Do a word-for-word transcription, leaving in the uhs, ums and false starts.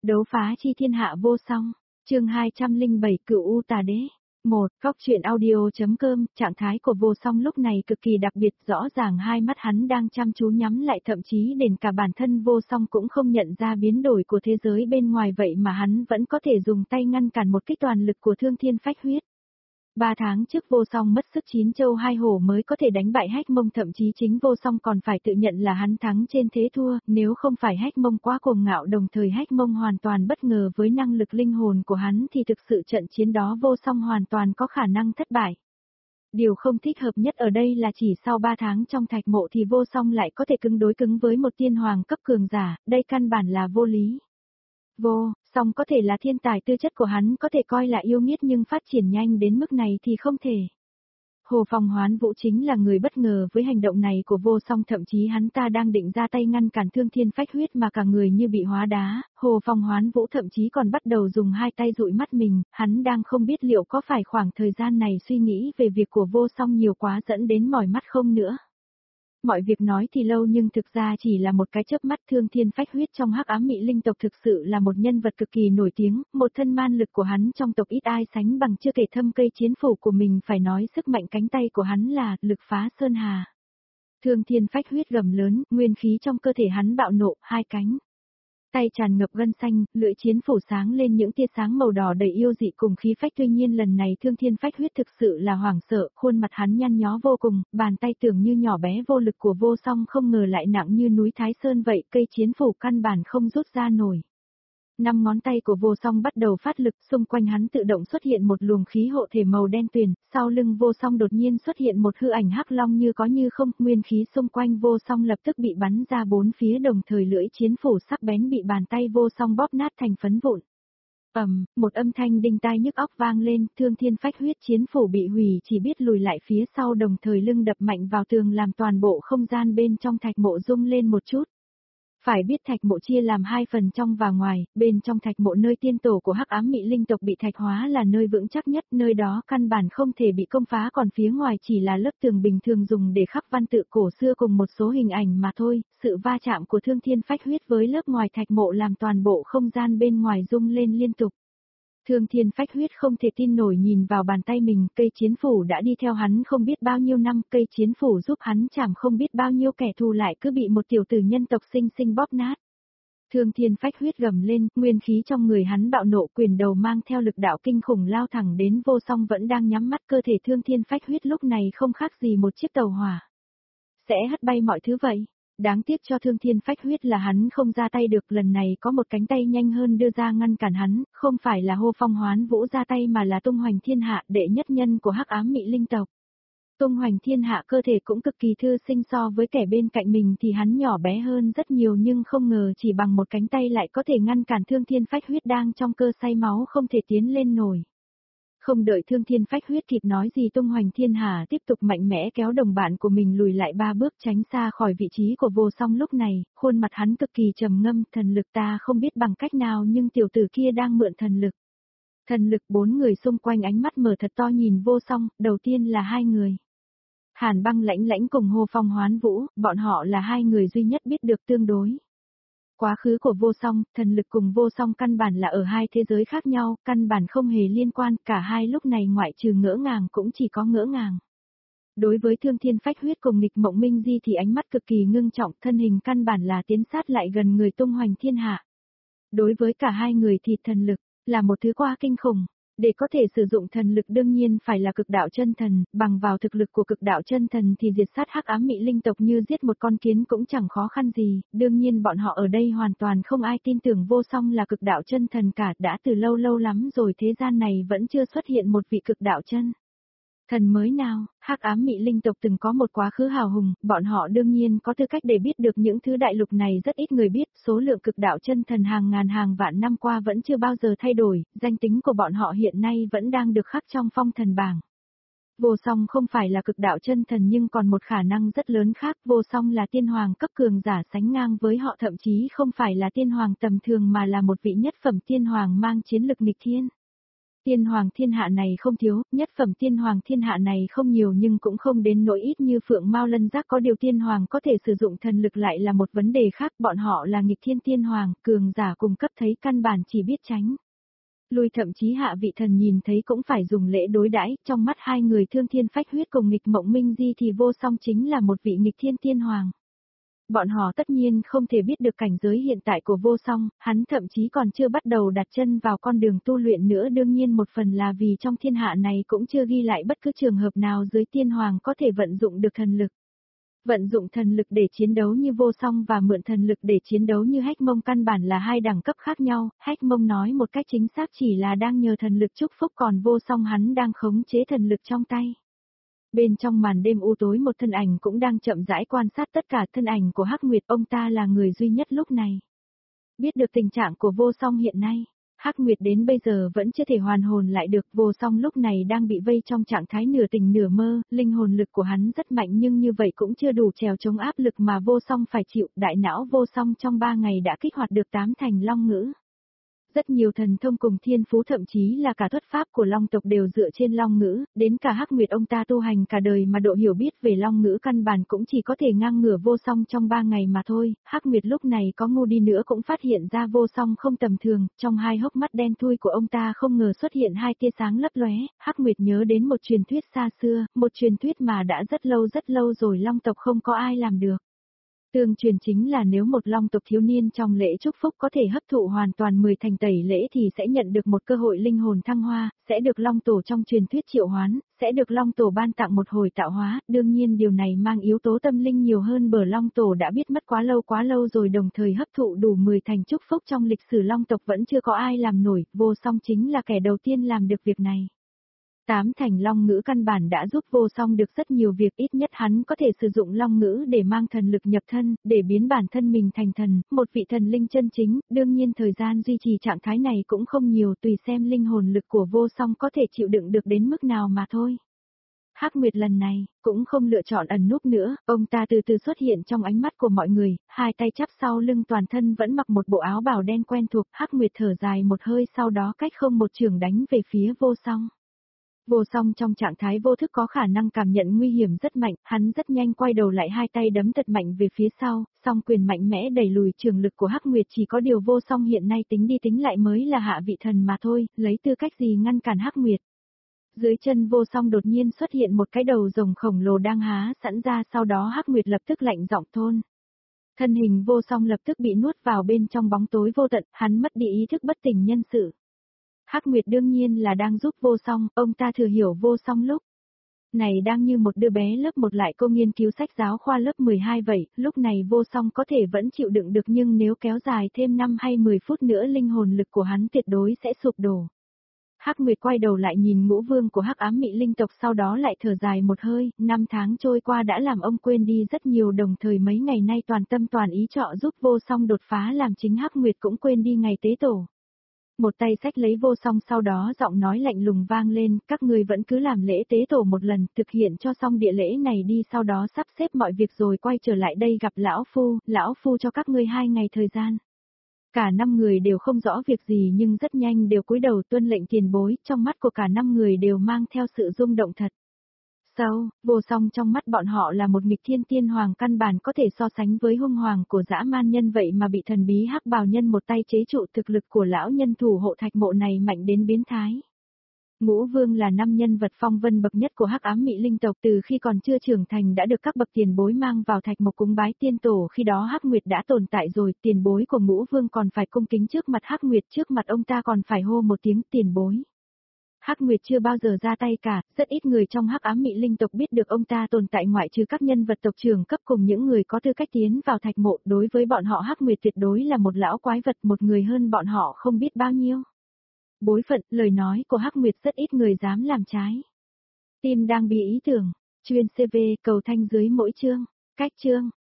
Đấu phá chi thiên hạ vô song, chương hai trăm lẻ bảy Cửu U Tà Đế. một. Góc truyện audio.com, trạng thái của vô song lúc này cực kỳ đặc biệt, rõ ràng hai mắt hắn đang chăm chú nhắm lại, thậm chí đến cả bản thân vô song cũng không nhận ra biến đổi của thế giới bên ngoài, vậy mà hắn vẫn có thể dùng tay ngăn cản một kích toàn lực của Thương Thiên Phách Huyết. Ba tháng trước vô song mất sức chín châu hai hổ mới có thể đánh bại Hách Mông, thậm chí chính vô song còn phải tự nhận là hắn thắng trên thế thua, nếu không phải Hách Mông quá cuồng ngạo, đồng thời Hách Mông hoàn toàn bất ngờ với năng lực linh hồn của hắn, thì thực sự trận chiến đó vô song hoàn toàn có khả năng thất bại. Điều không thích hợp nhất ở đây là chỉ sau ba tháng trong thạch mộ thì vô song lại có thể cứng đối cứng với một tiên hoàng cấp cường giả, đây căn bản là vô lý. Vô song có thể là thiên tài, tư chất của hắn có thể coi là yêu nghiệt, nhưng phát triển nhanh đến mức này thì không thể. Hồ Phong Hoán Vũ chính là người bất ngờ với hành động này của vô song, thậm chí hắn ta đang định ra tay ngăn cản Thương Thiên Phách Huyết mà cả người như bị hóa đá, Hồ Phong Hoán Vũ thậm chí còn bắt đầu dùng hai tay dụi mắt mình, hắn đang không biết liệu có phải khoảng thời gian này suy nghĩ về việc của vô song nhiều quá dẫn đến mỏi mắt không nữa. Mọi việc nói thì lâu nhưng thực ra chỉ là một cái chớp mắt. Thương Thiên Phách Huyết trong Hắc Ám Mị Linh tộc thực sự là một nhân vật cực kỳ nổi tiếng, một thân man lực của hắn trong tộc ít ai sánh bằng, chưa kể thâm cây chiến phủ của mình, phải nói sức mạnh cánh tay của hắn là lực phá sơn hà. Thương Thiên Phách Huyết gầm lớn, nguyên khí trong cơ thể hắn bạo nộ, hai cánh tay tràn ngập gân xanh, lưỡi chiến phủ sáng lên những tia sáng màu đỏ đầy yêu dị cùng khí phách. Tuy nhiên lần này Thương Thiên Phách Huyết thực sự là hoảng sợ, khuôn mặt hắn nhăn nhó vô cùng, bàn tay tưởng như nhỏ bé vô lực của vô song không ngờ lại nặng như núi Thái Sơn vậy, cây chiến phủ căn bản không rút ra nổi. Năm ngón tay của vô song bắt đầu phát lực, xung quanh hắn tự động xuất hiện một luồng khí hộ thể màu đen tuyền, sau lưng vô song đột nhiên xuất hiện một hư ảnh hắc long như có như không, nguyên khí xung quanh vô song lập tức bị bắn ra bốn phía, đồng thời lưỡi chiến phủ sắc bén bị bàn tay vô song bóp nát thành phấn vụn. Ầm, một âm thanh đinh tai nhức óc vang lên, Thương Thiên Phách Huyết chiến phủ bị hủy, chỉ biết lùi lại phía sau, đồng thời lưng đập mạnh vào tường làm toàn bộ không gian bên trong thạch mộ rung lên một chút. Phải biết thạch mộ chia làm hai phần, trong và ngoài, bên trong thạch mộ nơi tiên tổ của Hắc Ám Mị Linh tộc bị thạch hóa là nơi vững chắc nhất, nơi đó căn bản không thể bị công phá, còn phía ngoài chỉ là lớp tường bình thường dùng để khắc văn tự cổ xưa cùng một số hình ảnh mà thôi. Sự va chạm của Thương Thiên Phách Huyết với lớp ngoài thạch mộ làm toàn bộ không gian bên ngoài rung lên liên tục. Thương Thiên Phách Huyết không thể tin nổi nhìn vào bàn tay mình, cây chiến phủ đã đi theo hắn không biết bao nhiêu năm, cây chiến phủ giúp hắn chảm không biết bao nhiêu kẻ thù, lại cứ bị một tiểu tử nhân tộc sinh sinh bóp nát. Thương Thiên Phách Huyết gầm lên, nguyên khí trong người hắn bạo nộ, quyền đầu mang theo lực đạo kinh khủng lao thẳng đến vô song vẫn đang nhắm mắt. Cơ thể Thương Thiên Phách Huyết lúc này không khác gì một chiếc tàu hỏa, sẽ hất bay mọi thứ vậy. Đáng tiếc cho Thương Thiên Phách Huyết là hắn không ra tay được, lần này có một cánh tay nhanh hơn đưa ra ngăn cản hắn, không phải là Hồ Phong Hoán Vũ ra tay mà là Tung Hoành Thiên Hạ, đệ nhất nhân của Hắc Ám Mị Linh tộc. Tung Hoành Thiên Hạ cơ thể cũng cực kỳ thư sinh, so với kẻ bên cạnh mình thì hắn nhỏ bé hơn rất nhiều, nhưng không ngờ chỉ bằng một cánh tay lại có thể ngăn cản Thương Thiên Phách Huyết đang trong cơ say máu không thể tiến lên nổi. Không đợi Thương Thiên Phách Huyết kịp nói gì, Tung Hoành Thiên Hà tiếp tục mạnh mẽ kéo đồng bạn của mình lùi lại ba bước, tránh xa khỏi vị trí của vô song. Lúc này, khuôn mặt hắn cực kỳ trầm ngâm, thần lực ta không biết bằng cách nào nhưng tiểu tử kia đang mượn thần lực. Thần lực. Bốn người xung quanh ánh mắt mở thật to nhìn vô song, đầu tiên là hai người. Hàn Băng Lãnh Lãnh cùng Hồ Phong Hoán Vũ, bọn họ là hai người duy nhất biết được tương đối quá khứ của vô song. Thần lực cùng vô song căn bản là ở hai thế giới khác nhau, căn bản không hề liên quan, cả hai lúc này ngoại trừ ngỡ ngàng cũng chỉ có ngỡ ngàng. Đối với Thương Thiên Phách Huyết cùng Nghịch Mộng Minh Di thì ánh mắt cực kỳ ngưng trọng, thân hình căn bản là tiến sát lại gần người Tung Hoành Thiên Hạ. Đối với cả hai người thì thần lực là một thứ quá kinh khủng. Để có thể sử dụng thần lực đương nhiên phải là cực đạo chân thần, bằng vào thực lực của cực đạo chân thần thì diệt sát Hắc Ám Mị Linh tộc như giết một con kiến cũng chẳng khó khăn gì. Đương nhiên bọn họ ở đây hoàn toàn không ai tin tưởng vô song là cực đạo chân thần cả, đã từ lâu lâu lắm rồi thế gian này vẫn chưa xuất hiện một vị cực đạo chân thần mới nào. Hắc Ám Mị Linh tộc từng có một quá khứ hào hùng, bọn họ đương nhiên có tư cách để biết được những thứ đại lục này rất ít người biết, số lượng cực đạo chân thần hàng ngàn hàng vạn năm qua vẫn chưa bao giờ thay đổi, danh tính của bọn họ hiện nay vẫn đang được khắc trong phong thần bảng. Vô song không phải là cực đạo chân thần nhưng còn một khả năng rất lớn khác, vô song là tiên hoàng cấp cường giả sánh ngang với họ, thậm chí không phải là tiên hoàng tầm thường mà là một vị nhất phẩm tiên hoàng mang chiến lực nghịch thiên. Tiên hoàng thiên hạ này không thiếu, nhất phẩm tiên hoàng thiên hạ này không nhiều nhưng cũng không đến nỗi ít như Phượng Mao Lân Giác, có điều tiên hoàng có thể sử dụng thần lực lại là một vấn đề khác, bọn họ là nghịch thiên tiên hoàng, cường giả cùng cấp thấy căn bản chỉ biết tránh. Lui, thậm chí hạ vị thần nhìn thấy cũng phải dùng lễ đối đãi, trong mắt hai người thương thiên phách huyết cùng nghịch mộng minh di thì Vô Song chính là một vị nghịch thiên tiên hoàng. Bọn họ tất nhiên không thể biết được cảnh giới hiện tại của Vô Song, hắn thậm chí còn chưa bắt đầu đặt chân vào con đường tu luyện nữa, đương nhiên một phần là vì trong thiên hạ này cũng chưa ghi lại bất cứ trường hợp nào dưới tiên hoàng có thể vận dụng được thần lực. Vận dụng thần lực để chiến đấu như Vô Song và mượn thần lực để chiến đấu như Hách Mông căn bản là hai đẳng cấp khác nhau, Hách Mông nói một cách chính xác chỉ là đang nhờ thần lực chúc phúc, còn Vô Song hắn đang khống chế thần lực trong tay. Bên trong màn đêm u tối một thân ảnh cũng đang chậm rãi quan sát tất cả, thân ảnh của Hắc Nguyệt, ông ta là người duy nhất lúc này biết được tình trạng của Vô Song hiện nay. Hắc Nguyệt đến bây giờ vẫn chưa thể hoàn hồn lại được, Vô Song lúc này đang bị vây trong trạng thái nửa tỉnh nửa mơ, linh hồn lực của hắn rất mạnh nhưng như vậy cũng chưa đủ trèo chống áp lực mà Vô Song phải chịu, đại não Vô Song trong ba ngày đã kích hoạt được tám thành long ngữ. Rất nhiều thần thông cùng thiên phú, thậm chí là cả thuật pháp của long tộc đều dựa trên long ngữ, đến cả Hắc Nguyệt ông ta tu hành cả đời mà độ hiểu biết về long ngữ căn bản cũng chỉ có thể ngang ngửa Vô Song trong ba ngày mà thôi. Hắc Nguyệt lúc này có ngu đi nữa cũng phát hiện ra Vô Song không tầm thường, trong hai hốc mắt đen thui của ông ta không ngờ xuất hiện hai tia sáng lấp lóe. Hắc Nguyệt nhớ đến một truyền thuyết xa xưa, một truyền thuyết mà đã rất lâu rất lâu rồi long tộc không có ai làm được. Tương truyền chính là nếu một long tộc thiếu niên trong lễ chúc phúc có thể hấp thụ hoàn toàn mười thành tẩy lễ thì sẽ nhận được một cơ hội linh hồn thăng hoa, sẽ được long tổ trong truyền thuyết triệu hoán, sẽ được long tổ ban tặng một hồi tạo hóa, đương nhiên điều này mang yếu tố tâm linh nhiều hơn bởi long tổ đã biết mất quá lâu quá lâu rồi, đồng thời hấp thụ đủ mười thành chúc phúc trong lịch sử long tộc vẫn chưa có ai làm nổi, Vô Song chính là kẻ đầu tiên làm được việc này. Tám thành long ngữ căn bản đã giúp Vô Song được rất nhiều việc, ít nhất hắn có thể sử dụng long ngữ để mang thần lực nhập thân, để biến bản thân mình thành thần, một vị thần linh chân chính, đương nhiên thời gian duy trì trạng thái này cũng không nhiều, tùy xem linh hồn lực của Vô Song có thể chịu đựng được đến mức nào mà thôi. Hắc Nguyệt lần này, cũng không lựa chọn ẩn núp nữa, ông ta từ từ xuất hiện trong ánh mắt của mọi người, hai tay chắp sau lưng, toàn thân vẫn mặc một bộ áo bào đen quen thuộc. Hắc Nguyệt thở dài một hơi, sau đó cách không một chưởng đánh về phía Vô Song. Vô Song trong trạng thái vô thức có khả năng cảm nhận nguy hiểm rất mạnh, hắn rất nhanh quay đầu lại, hai tay đấm thật mạnh về phía sau, song quyền mạnh mẽ đẩy lùi trường lực của Hắc Nguyệt, chỉ có điều Vô Song hiện nay tính đi tính lại mới là hạ vị thần mà thôi, lấy tư cách gì ngăn cản Hắc Nguyệt. Dưới chân Vô Song đột nhiên xuất hiện một cái đầu rồng khổng lồ đang há sẵn ra, sau đó Hắc Nguyệt lập tức lạnh giọng thôn. Thân hình Vô Song lập tức bị nuốt vào bên trong bóng tối vô tận, hắn mất đi ý thức bất tỉnh nhân sự. Hắc Nguyệt đương nhiên là đang giúp Vô Song, ông ta thừa hiểu Vô Song lúc này đang như một đứa bé lớp một lại cô nghiên cứu sách giáo khoa lớp mười hai vậy, lúc này Vô Song có thể vẫn chịu đựng được nhưng nếu kéo dài thêm năm hay mười phút nữa linh hồn lực của hắn tuyệt đối sẽ sụp đổ. Hắc Nguyệt quay đầu lại nhìn ngũ vương của Hắc Ám Mị Linh tộc, sau đó lại thở dài một hơi, năm tháng trôi qua đã làm ông quên đi rất nhiều, đồng thời mấy ngày nay toàn tâm toàn ý trọ giúp Vô Song đột phá làm chính Hắc Nguyệt cũng quên đi ngày tế tổ. Một tay xách lấy Vô Song, sau đó giọng nói lạnh lùng vang lên, các ngươi vẫn cứ làm lễ tế tổ một lần, thực hiện cho xong địa lễ này đi, sau đó sắp xếp mọi việc rồi quay trở lại đây gặp lão phu, lão phu cho các ngươi hai ngày thời gian. Cả năm người đều không rõ việc gì nhưng rất nhanh đều cúi đầu tuân lệnh tiền bối, trong mắt của cả năm người đều mang theo sự rung động thật. Sau, Vô Song trong mắt bọn họ là một nghịch thiên tiên hoàng, căn bản có thể so sánh với hung hoàng của dã man nhân, vậy mà bị thần bí Hắc Bào Nhân một tay chế trụ, thực lực của lão nhân thủ hộ thạch mộ này mạnh đến biến thái. Ngũ Vương là năm nhân vật phong vân bậc nhất của Hắc Ám Mị Linh tộc, từ khi còn chưa trưởng thành đã được các bậc tiền bối mang vào thạch mộ cúng bái tiên tổ, khi đó Hắc Nguyệt đã tồn tại rồi, tiền bối của Ngũ Vương còn phải cung kính trước mặt Hắc Nguyệt, trước mặt ông ta còn phải hô một tiếng tiền bối. Hắc Nguyệt chưa bao giờ ra tay cả, rất ít người trong Hắc Ám Mị Linh tộc biết được ông ta tồn tại ngoại trừ các nhân vật tộc trưởng cấp cùng những người có tư cách tiến vào thạch mộ, đối với bọn họ Hắc Nguyệt tuyệt đối là một lão quái vật, một người hơn bọn họ không biết bao nhiêu. Bối phận, lời nói của Hắc Nguyệt rất ít người dám làm trái. Tim đang bị ý tưởng, chuyên xê vê cầu thanh dưới mỗi chương, cách chương.